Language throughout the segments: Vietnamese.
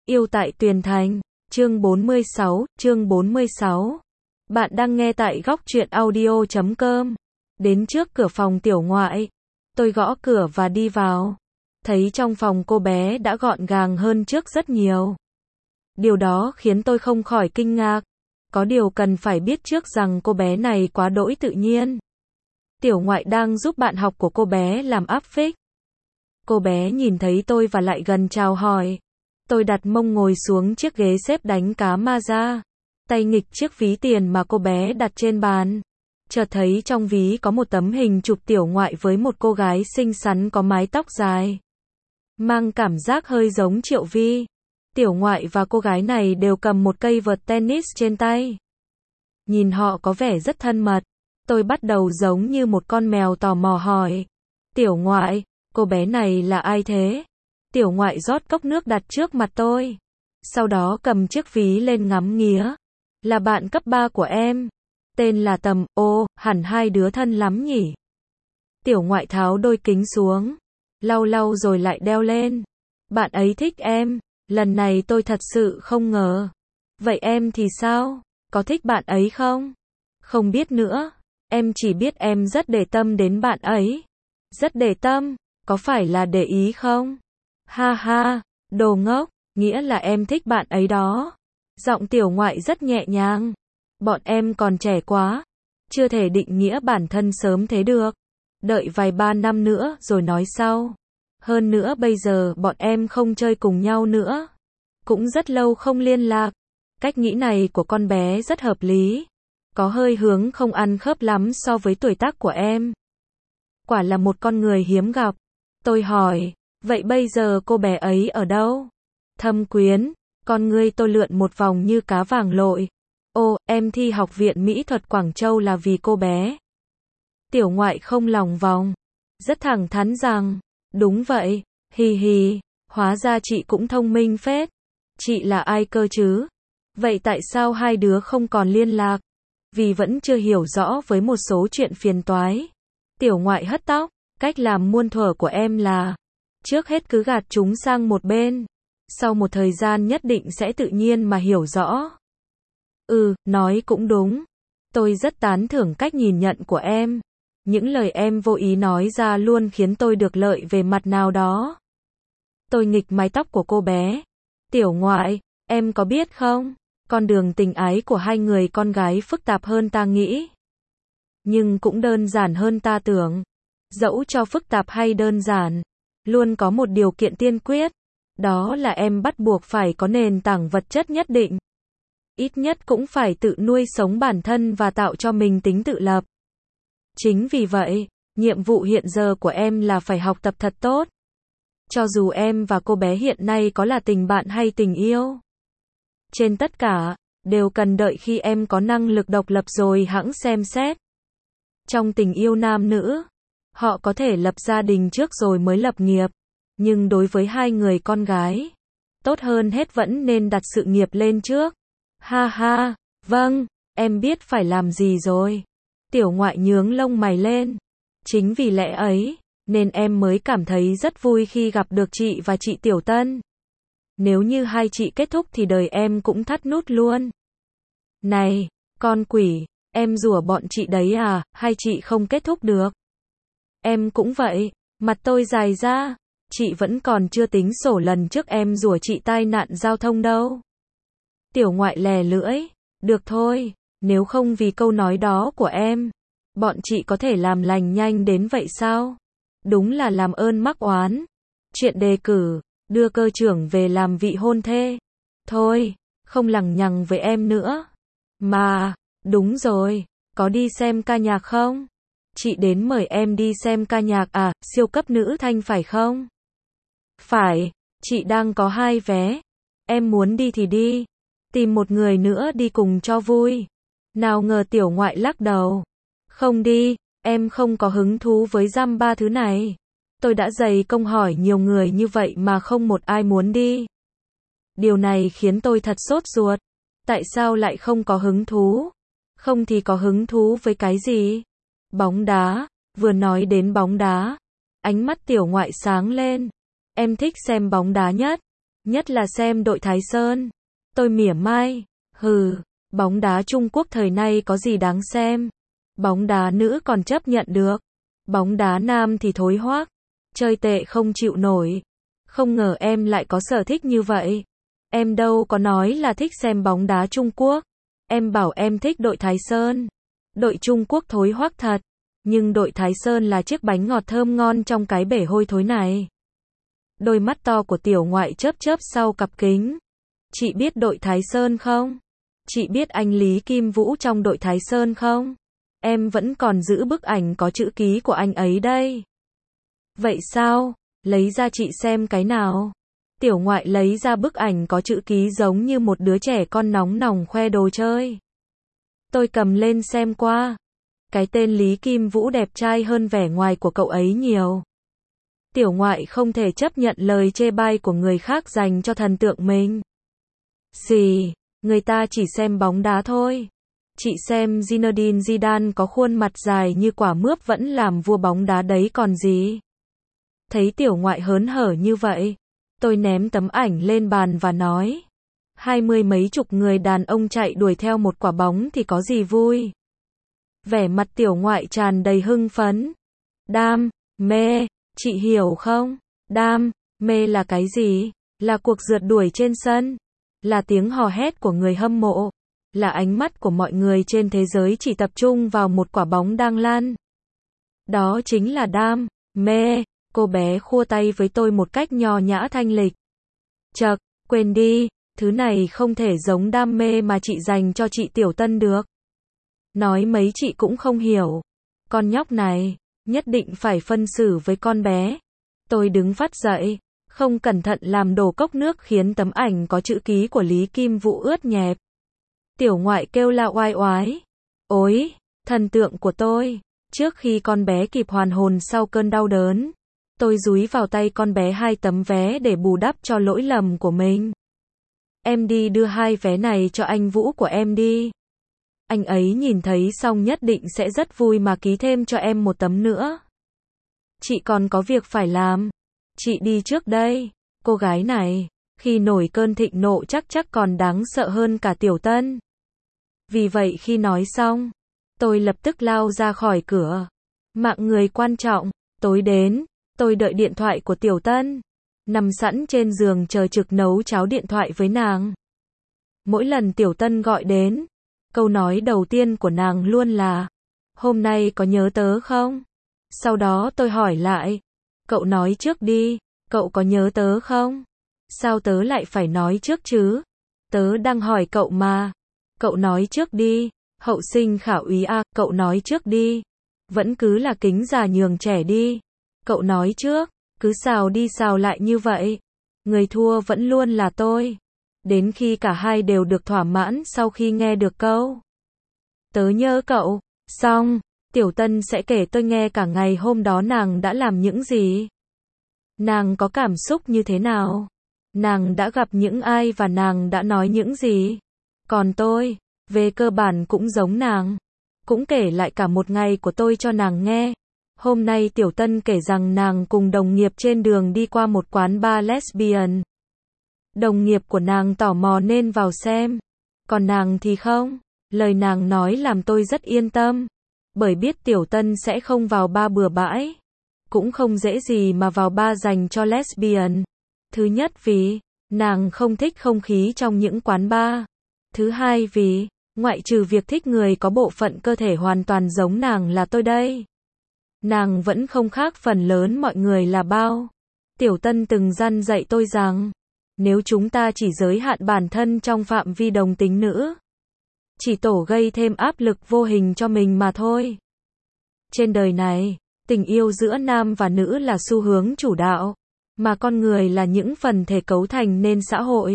Yêu tại Tuyền Thành, chương 46. Bạn đang nghe tại góc truyện audio.com. Đến trước cửa phòng Tiểu Ngoại, tôi gõ cửa và đi vào. Thấy trong phòng cô bé đã gọn gàng hơn trước rất nhiều. Điều đó khiến tôi không khỏi kinh ngạc. Có điều cần phải biết trước rằng cô bé này quá đỗi tự nhiên. Tiểu Ngoại đang giúp bạn học của cô bé làm áp phích. Cô bé nhìn thấy tôi và lại gần chào hỏi. Tôi đặt mông ngồi xuống chiếc ghế xếp đánh cá ma ra. Tay nghịch chiếc ví tiền mà cô bé đặt trên bàn. Chợt thấy trong ví có một tấm hình chụp Tiểu Ngoại với một cô gái xinh xắn có mái tóc dài. Mang cảm giác hơi giống Triệu Vi. Tiểu Ngoại và cô gái này đều cầm một cây vợt tennis trên tay. Nhìn họ có vẻ rất thân mật. Tôi bắt đầu giống như một con mèo tò mò hỏi. Tiểu Ngoại, cô bé này là ai thế? Tiểu Ngoại rót cốc nước đặt trước mặt tôi. Sau đó cầm chiếc ví lên ngắm nghía. Là bạn cấp 3 của em. Tên là Tầm, hẳn hai đứa thân lắm nhỉ? Tiểu Ngoại tháo đôi kính xuống. Lau lau rồi lại đeo lên. Bạn ấy thích em. Lần này tôi thật sự không ngờ. Vậy em thì sao? Có thích bạn ấy không? Không biết nữa. Em chỉ biết em rất để tâm đến bạn ấy. Rất để tâm, có phải là để ý không? Ha ha, đồ ngốc, nghĩa là em thích bạn ấy đó. Giọng Tiểu Ngoại rất nhẹ nhàng. Bọn em còn trẻ quá, chưa thể định nghĩa bản thân sớm thế được. Đợi vài ba năm nữa rồi nói sau. Hơn nữa bây giờ bọn em không chơi cùng nhau nữa. Cũng rất lâu không liên lạc. Cách nghĩ này của con bé rất hợp lý. Có hơi hướng không ăn khớp lắm so với tuổi tác của em. Quả là một con người hiếm gặp. Tôi hỏi, vậy bây giờ cô bé ấy ở đâu? Thâm Quyến, con ngươi tôi lượn một vòng như cá vàng lội. Em thi Học viện Mỹ thuật Quảng Châu là vì cô bé. Tiểu Ngoại không lòng vòng. Rất thẳng thắn rằng, đúng vậy, hì hì, hóa ra chị cũng thông minh phết. Chị là ai cơ chứ? Vậy tại sao hai đứa không còn liên lạc? Vì vẫn chưa hiểu rõ với một số chuyện phiền toái. Tiểu Ngoại hất tóc, cách làm muôn thuở của em là trước hết cứ gạt chúng sang một bên. Sau một thời gian nhất định sẽ tự nhiên mà hiểu rõ. Nói cũng đúng. Tôi rất tán thưởng cách nhìn nhận của em. Những lời em vô ý nói ra luôn khiến tôi được lợi về mặt nào đó. Tôi nghịch mái tóc của cô bé. Tiểu Ngoại, em có biết không? Con đường tình ái của hai người con gái phức tạp hơn ta nghĩ. Nhưng cũng đơn giản hơn ta tưởng. Dẫu cho phức tạp hay đơn giản, luôn có một điều kiện tiên quyết. Đó là em bắt buộc phải có nền tảng vật chất nhất định. Ít nhất cũng phải tự nuôi sống bản thân và tạo cho mình tính tự lập. Chính vì vậy, nhiệm vụ hiện giờ của em là phải học tập thật tốt. Cho dù em và cô bé hiện nay có là tình bạn hay tình yêu. Trên tất cả, đều cần đợi khi em có năng lực độc lập rồi hẵng xem xét. Trong tình yêu nam nữ, họ có thể lập gia đình trước rồi mới lập nghiệp. Nhưng đối với hai người con gái, tốt hơn hết vẫn nên đặt sự nghiệp lên trước. Ha ha, vâng, em biết phải làm gì rồi. Tiểu Ngoại nhướng lông mày lên. Chính vì lẽ ấy, nên em mới cảm thấy rất vui khi gặp được chị và chị Tiểu Tân. Nếu như hai chị kết thúc thì đời em cũng thắt nút luôn. Này, con quỷ, em rủa bọn chị đấy à, hay chị không kết thúc được? Em cũng vậy, mặt tôi dài ra. Chị vẫn còn chưa tính sổ lần trước em rủa chị tai nạn giao thông đâu. Tiểu Ngoại lè lưỡi. Được thôi, nếu không vì câu nói đó của em, bọn chị có thể làm lành nhanh đến vậy sao? Đúng là làm ơn mắc oán. Chuyện đề cử, đưa cơ trưởng về làm vị hôn thê. Thôi, không lằng nhằng với em nữa. Mà, đúng rồi, có đi xem ca nhạc không? Chị đến mời em đi xem ca nhạc à, siêu cấp nữ thanh phải không? Phải, chị đang có 2 vé. Em muốn đi thì đi. Tìm một người nữa đi cùng cho vui. Nào ngờ Tiểu Ngoại lắc đầu. Không đi, em không có hứng thú với dăm ba thứ này. Tôi đã dày công hỏi nhiều người như vậy mà không một ai muốn đi. Điều này khiến tôi thật sốt ruột. Tại sao lại không có hứng thú? Không thì có hứng thú với cái gì? Bóng đá. Vừa nói đến bóng đá, ánh mắt Tiểu Ngoại sáng lên. Em thích xem bóng đá nhất. Nhất là xem đội Thái Sơn. Tôi mỉa mai. Hừ, bóng đá Trung Quốc thời nay có gì đáng xem. Bóng đá nữ còn chấp nhận được. Bóng đá nam thì thối hoác. Chơi tệ không chịu nổi. Không ngờ em lại có sở thích như vậy. Em đâu có nói là thích xem bóng đá Trung Quốc. Em bảo em thích đội Thái Sơn. Đội Trung Quốc thối hoác thật. Nhưng đội Thái Sơn là chiếc bánh ngọt thơm ngon trong cái bể hôi thối này. Đôi mắt to của tiểu ngoại chớp chớp sau cặp kính. Chị biết đội Thái Sơn không? Chị biết anh Lý Kim Vũ trong đội Thái Sơn không? Em vẫn còn giữ bức ảnh có chữ ký của anh ấy đây. Vậy sao? Lấy ra chị xem cái nào. Tiểu ngoại lấy ra bức ảnh có chữ ký giống như một đứa trẻ con nóng nòng khoe đồ chơi. Tôi cầm lên xem qua. Cái tên Lý Kim Vũ đẹp trai hơn vẻ ngoài của cậu ấy nhiều. Tiểu ngoại không thể chấp nhận lời chê bai của người khác dành cho thần tượng mình. Gì? Người ta chỉ xem bóng đá thôi. Chị xem Zinedine Zidane có khuôn mặt dài như quả mướp vẫn làm vua bóng đá đấy còn gì. Thấy tiểu ngoại hớn hở như vậy, tôi ném tấm ảnh lên bàn và nói. 20 mấy chục người đàn ông chạy đuổi theo một quả bóng thì có gì vui. Vẻ mặt tiểu ngoại tràn đầy hưng phấn. Đam mê, chị hiểu không? Đam mê là cái gì? Là cuộc rượt đuổi trên sân. Là tiếng hò hét của người hâm mộ. Là ánh mắt của mọi người trên thế giới chỉ tập trung vào một quả bóng đang lan. Đó chính là đam mê. Cô bé khua tay với tôi một cách nho nhã thanh lịch. Chậc, quên đi, thứ này không thể giống đam mê mà chị dành cho chị Tiểu Tân được. Nói mấy chị cũng không hiểu. Con nhóc này, nhất định phải phân xử với con bé. Tôi đứng phắt dậy, không cẩn thận làm đổ cốc nước khiến tấm ảnh có chữ ký của Lý Kim Vũ ướt nhẹp. Tiểu ngoại kêu la oai oái. Ôi, thần tượng của tôi. Trước khi con bé kịp hoàn hồn sau cơn đau đớn, tôi dúi vào tay con bé 2 tấm vé để bù đắp cho lỗi lầm của mình. Em đi đưa 2 vé này cho anh Vũ của em đi. Anh ấy nhìn thấy xong nhất định sẽ rất vui mà ký thêm cho em 1 tấm nữa. Chị còn có việc phải làm. Chị đi trước đây. Cô gái này, khi nổi cơn thịnh nộ chắc còn đáng sợ hơn cả Tiểu Tân. Vì vậy khi nói xong, tôi lập tức lao ra khỏi cửa. Mạng người quan trọng, tối đến, tôi đợi điện thoại của Tiểu Tân. Nằm sẵn trên giường chờ trực nấu cháo điện thoại với nàng. Mỗi lần Tiểu Tân gọi đến, câu nói đầu tiên của nàng luôn là, hôm nay có nhớ tớ không? Sau đó tôi hỏi lại, cậu nói trước đi, cậu có nhớ tớ không? Sao tớ lại phải nói trước chứ? Tớ đang hỏi cậu mà. Cậu nói trước đi, hậu sinh khả úy à, cậu nói trước đi. Vẫn cứ là kính già nhường trẻ đi. Cậu nói trước, cứ xào đi xào lại như vậy. Người thua vẫn luôn là tôi. Đến khi cả hai đều được thỏa mãn sau khi nghe được câu tớ nhớ cậu, xong, Tiểu Tân sẽ kể tôi nghe cả ngày hôm đó nàng đã làm những gì. Nàng có cảm xúc như thế nào? Nàng đã gặp những ai và nàng đã nói những gì? Còn tôi, về cơ bản cũng giống nàng. Cũng kể lại cả một ngày của tôi cho nàng nghe. Hôm nay Tiểu Tân kể rằng nàng cùng đồng nghiệp trên đường đi qua một quán bar lesbian. Đồng nghiệp của nàng tò mò nên vào xem. Còn nàng thì không. Lời nàng nói làm tôi rất yên tâm. Bởi biết Tiểu Tân sẽ không vào bar bừa bãi. Cũng không dễ gì mà vào bar dành cho lesbian. Thứ nhất vì, nàng không thích không khí trong những quán bar. Thứ hai vì, ngoại trừ việc thích người có bộ phận cơ thể hoàn toàn giống nàng là tôi đây. Nàng vẫn không khác phần lớn mọi người là bao. Tiểu Tân từng dặn dạy tôi rằng, nếu chúng ta chỉ giới hạn bản thân trong phạm vi đồng tính nữ, chỉ tổ gây thêm áp lực vô hình cho mình mà thôi. Trên đời này, tình yêu giữa nam và nữ là xu hướng chủ đạo, mà con người là những phần thể cấu thành nên xã hội.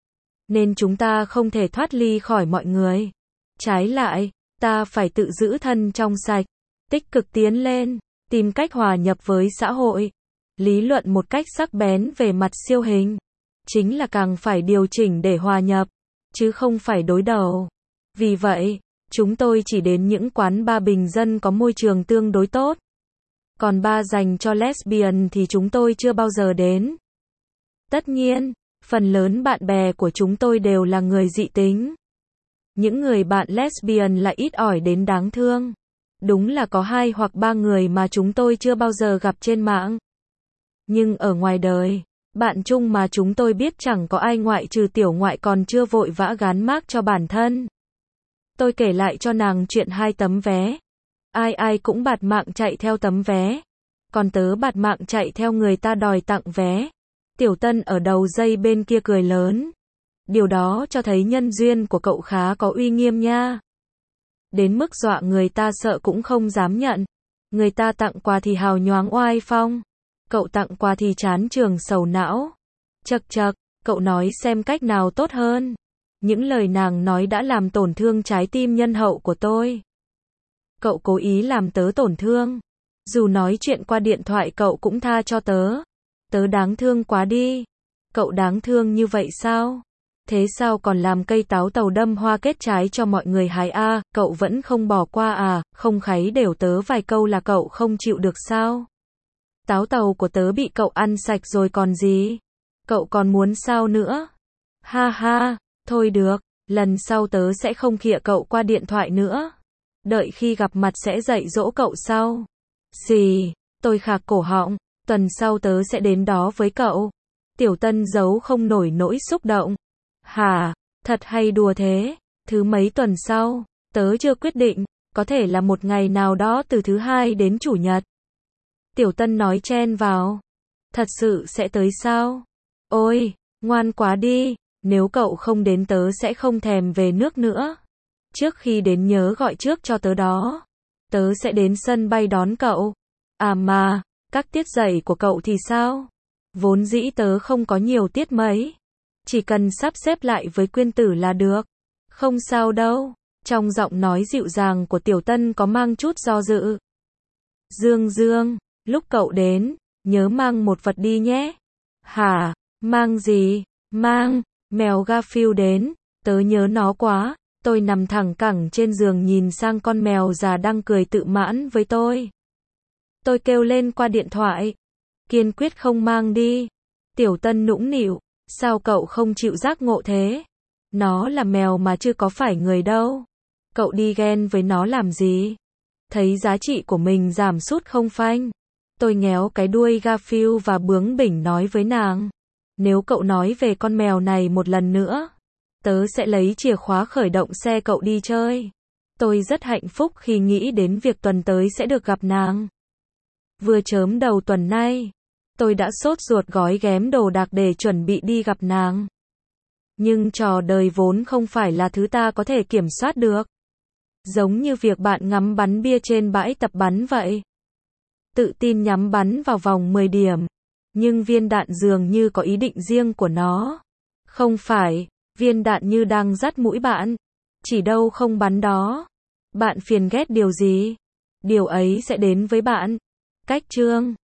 Nên chúng ta không thể thoát ly khỏi mọi người. Trái lại, ta phải tự giữ thân trong sạch, tích cực tiến lên, tìm cách hòa nhập với xã hội. Lý luận một cách sắc bén về mặt siêu hình, chính là càng phải điều chỉnh để hòa nhập, chứ không phải đối đầu. Vì vậy, chúng tôi chỉ đến những quán bar bình dân có môi trường tương đối tốt. Còn bar dành cho lesbian thì chúng tôi chưa bao giờ đến. Tất nhiên, Phần lớn bạn bè của chúng tôi đều là người dị tính. Những người bạn lesbian lại ít ỏi đến đáng thương. Đúng là có 2 hoặc 3 người mà chúng tôi chưa bao giờ gặp trên mạng. Nhưng ở ngoài đời, bạn chung mà chúng tôi biết chẳng có ai ngoại trừ tiểu ngoại còn chưa vội vã gán mác cho bản thân. Tôi kể lại cho nàng chuyện 2 tấm vé. Ai ai cũng bạt mạng chạy theo tấm vé. Còn tớ bạt mạng chạy theo người ta đòi tặng vé. Tiểu Tân ở đầu dây bên kia cười lớn. Điều đó cho thấy nhân duyên của cậu khá có uy nghiêm nha. Đến mức dọa người ta sợ cũng không dám nhận. Người ta tặng quà thì hào nhoáng oai phong. Cậu tặng quà thì chán trường sầu não. Chậc chậc, cậu nói xem cách nào tốt hơn. Những lời nàng nói đã làm tổn thương trái tim nhân hậu của tôi. Cậu cố ý làm tớ tổn thương. Dù nói chuyện qua điện thoại cậu cũng tha cho tớ. Tớ đáng thương quá đi. Cậu đáng thương như vậy sao? Thế sao còn làm cây táo tàu đâm hoa kết trái cho mọi người hái à, cậu vẫn không bỏ qua à, không kháy đều tớ vài câu là cậu không chịu được sao? Táo tàu của tớ bị cậu ăn sạch rồi còn gì? Cậu còn muốn sao nữa? Ha ha, thôi được, lần sau tớ sẽ không khịa cậu qua điện thoại nữa. Đợi khi gặp mặt sẽ dạy dỗ cậu sau. Gì? Tôi khạc cổ họng, tuần sau tớ sẽ đến đó với cậu. Tiểu Tân giấu không nổi nỗi xúc động. Hả? Thật hay đùa thế? Thứ mấy tuần sau? Tớ chưa quyết định, có thể là một ngày nào đó từ thứ Hai đến Chủ nhật. Tiểu Tân nói chen vào. Thật sự sẽ tới sao? Ôi, ngoan quá đi, nếu cậu không đến tớ sẽ không thèm về nước nữa. Trước khi đến nhớ gọi trước cho tớ đó. Tớ sẽ đến sân bay đón cậu. À mà, các tiết dạy của cậu thì sao? Vốn dĩ tớ không có nhiều tiết mấy. Chỉ cần sắp xếp lại với Quyên Tử là được. Không sao đâu. Trong giọng nói dịu dàng của Tiểu Tân có mang chút do dự. Dương Dương, lúc cậu đến, nhớ mang một vật đi nhé. Hả? Mang gì? Mang mèo Garfield đến. Tớ nhớ nó quá. Tôi nằm thẳng cẳng trên giường nhìn sang con mèo già đang cười tự mãn với tôi. Tôi kêu lên qua điện thoại. Kiên quyết không mang đi. Tiểu Tân nũng nịu. Sao cậu không chịu giác ngộ thế? Nó là mèo mà chứ có phải người đâu. Cậu đi ghen với nó làm gì? Thấy giá trị của mình giảm sút không phanh. Tôi nhéo cái đuôi Garfield và bướng bỉnh nói với nàng. Nếu cậu nói về con mèo này một lần nữa, tớ sẽ lấy chìa khóa khởi động xe cậu đi chơi. Tôi rất hạnh phúc khi nghĩ đến việc tuần tới sẽ được gặp nàng. Vừa chớm đầu tuần nay, tôi đã sốt ruột gói ghém đồ đạc để chuẩn bị đi gặp nàng. Nhưng trò đời vốn không phải là thứ ta có thể kiểm soát được. Giống như việc bạn ngắm bắn bia trên bãi tập bắn vậy. Tự tin nhắm bắn vào vòng 10 điểm. Nhưng viên đạn dường như có ý định riêng của nó. Không phải, viên đạn như đang dắt mũi bạn. Chỉ đâu không bắn đó. Bạn phiền ghét điều gì? Điều ấy sẽ đến với bạn. Cách chương